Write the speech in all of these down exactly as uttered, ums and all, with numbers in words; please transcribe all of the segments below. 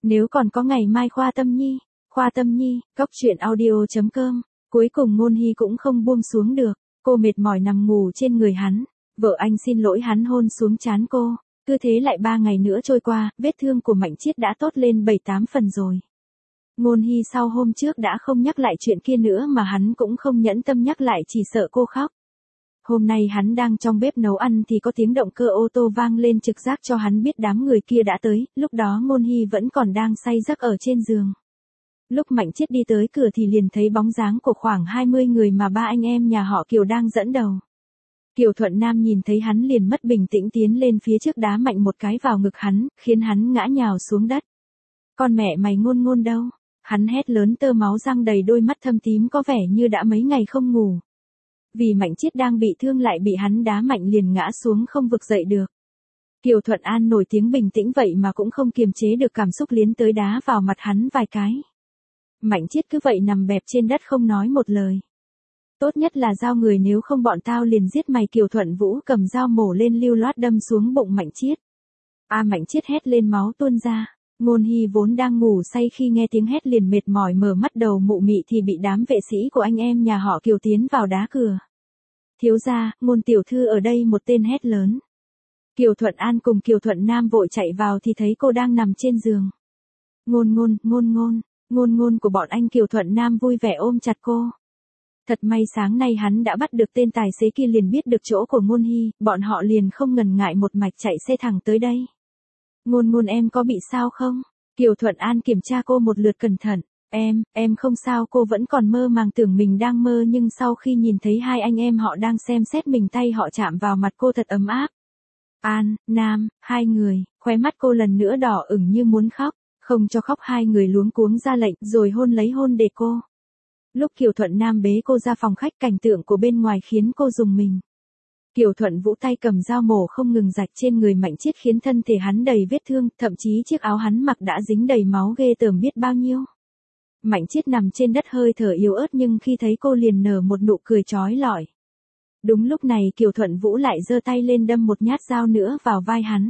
Nếu còn có ngày mai Khoa Tâm Nhi, Khoa Tâm Nhi, cốc truyện audio chấm com. Cuối cùng Ngôn Hy cũng không buông xuống được, cô mệt mỏi nằm ngủ trên người hắn. Vợ anh xin lỗi hắn hôn xuống trán cô. Cứ thế lại ba ngày nữa trôi qua, vết thương của Mạnh Chiết đã tốt lên bảy tám phần rồi. Ngôn Hy sau hôm trước đã không nhắc lại chuyện kia nữa mà hắn cũng không nhẫn tâm nhắc lại chỉ sợ cô khóc. Hôm nay hắn đang trong bếp nấu ăn thì có tiếng động cơ ô tô vang lên trực giác cho hắn biết đám người kia đã tới, lúc đó Ngôn Hy vẫn còn đang say giấc ở trên giường. Lúc Mạnh Chiết đi tới cửa thì liền thấy bóng dáng của khoảng hai mươi người mà ba anh em nhà họ Kiều đang dẫn đầu. Kiều Thuận Nam nhìn thấy hắn liền mất bình tĩnh tiến lên phía trước đá mạnh một cái vào ngực hắn, khiến hắn ngã nhào xuống đất. Con mẹ mày Ngôn Ngôn đâu? Hắn hét lớn tơ máu răng đầy đôi mắt thâm tím có vẻ như đã mấy ngày không ngủ. Vì Mạnh Chiết đang bị thương lại bị hắn đá mạnh liền ngã xuống không vực dậy được. Kiều Thuận An nổi tiếng bình tĩnh vậy mà cũng không kiềm chế được cảm xúc liến tới đá vào mặt hắn vài cái. Mạnh Chiết cứ vậy nằm bẹp trên đất không nói một lời. Tốt nhất là giao người nếu không bọn tao liền giết mày. Kiều Thuận Vũ cầm dao mổ lên lưu loát đâm xuống bụng Mạnh Chiết. A Mạnh Chiết hét lên máu tuôn ra. Ngôn Hy vốn đang ngủ say khi nghe tiếng hét liền mệt mỏi mở mắt đầu mụ mị thì bị đám vệ sĩ của anh em nhà họ Kiều tiến vào đá cửa. Thiếu gia, Ngôn tiểu thư ở đây, một tên hét lớn. Kiều Thuận An cùng Kiều Thuận Nam vội chạy vào thì thấy cô đang nằm trên giường. Ngôn ngôn, ngôn ngôn, ngôn ngôn của bọn anh. Kiều Thuận Nam vui vẻ ôm chặt cô. Thật may sáng nay hắn đã bắt được tên tài xế kia liền biết được chỗ của Ngôn Hy, bọn họ liền không ngần ngại một mạch chạy xe thẳng tới đây. Ngôn ngôn em có bị sao không? Kiều Thuận An kiểm tra cô một lượt cẩn thận. Em, em không sao. Cô vẫn còn mơ màng tưởng mình đang mơ nhưng sau khi nhìn thấy hai anh em họ đang xem xét mình tay họ chạm vào mặt cô thật ấm áp. An, Nam, hai người, khóe mắt cô lần nữa đỏ ửng như muốn khóc. Không cho khóc hai người luống cuống ra lệnh rồi hôn lấy hôn để cô. Lúc Kiều Thuận Nam bế cô ra phòng khách cảnh tượng của bên ngoài khiến cô rùng mình. Kiều Thuận Vũ tay cầm dao mổ không ngừng rạch trên người Mạnh Chiết khiến thân thể hắn đầy vết thương, thậm chí chiếc áo hắn mặc đã dính đầy máu ghê tởm biết bao nhiêu. Mạnh Chiết nằm trên đất hơi thở yếu ớt nhưng khi thấy cô liền nở một nụ cười chói lọi. Đúng lúc này Kiều Thuận Vũ lại giơ tay lên đâm một nhát dao nữa vào vai hắn.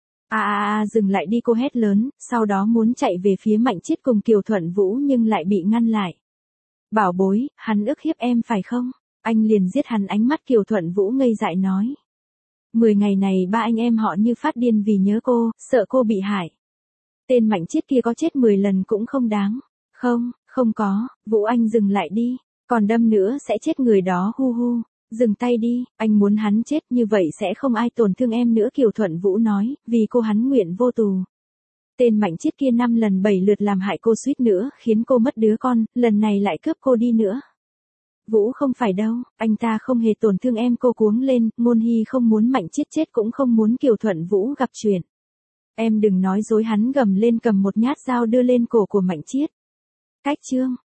A a a dừng lại đi, cô hét lớn, sau đó muốn chạy về phía Mạnh Chiết cùng Kiều Thuận Vũ nhưng lại bị ngăn lại. Bảo bối, hắn ức hiếp em phải không? Anh liền giết hắn. Ánh mắt Kiều Thuận Vũ ngây dại nói. Mười ngày này ba anh em họ như phát điên vì nhớ cô, sợ cô bị hại. Tên Mạnh Chiết kia có chết mười lần cũng không đáng. Không, không có, Vũ anh dừng lại đi, còn đâm nữa sẽ chết người đó. Hu hu, dừng tay đi, anh muốn hắn chết như vậy sẽ không ai tổn thương em nữa. Kiều Thuận Vũ nói, vì cô hắn nguyện vô tù. Tên Mạnh Chiết kia năm lần bảy lượt làm hại cô suýt nữa khiến cô mất đứa con, lần này lại cướp cô đi nữa. Vũ không phải đâu, anh ta không hề tổn thương em. Cô cuống lên, Ngôn Hy không muốn Mạnh Chiết chết cũng không muốn Kiều Thuận Vũ gặp chuyện. Em đừng nói dối. Hắn gầm lên cầm một nhát dao đưa lên cổ của Mạnh Chiết. Cách chương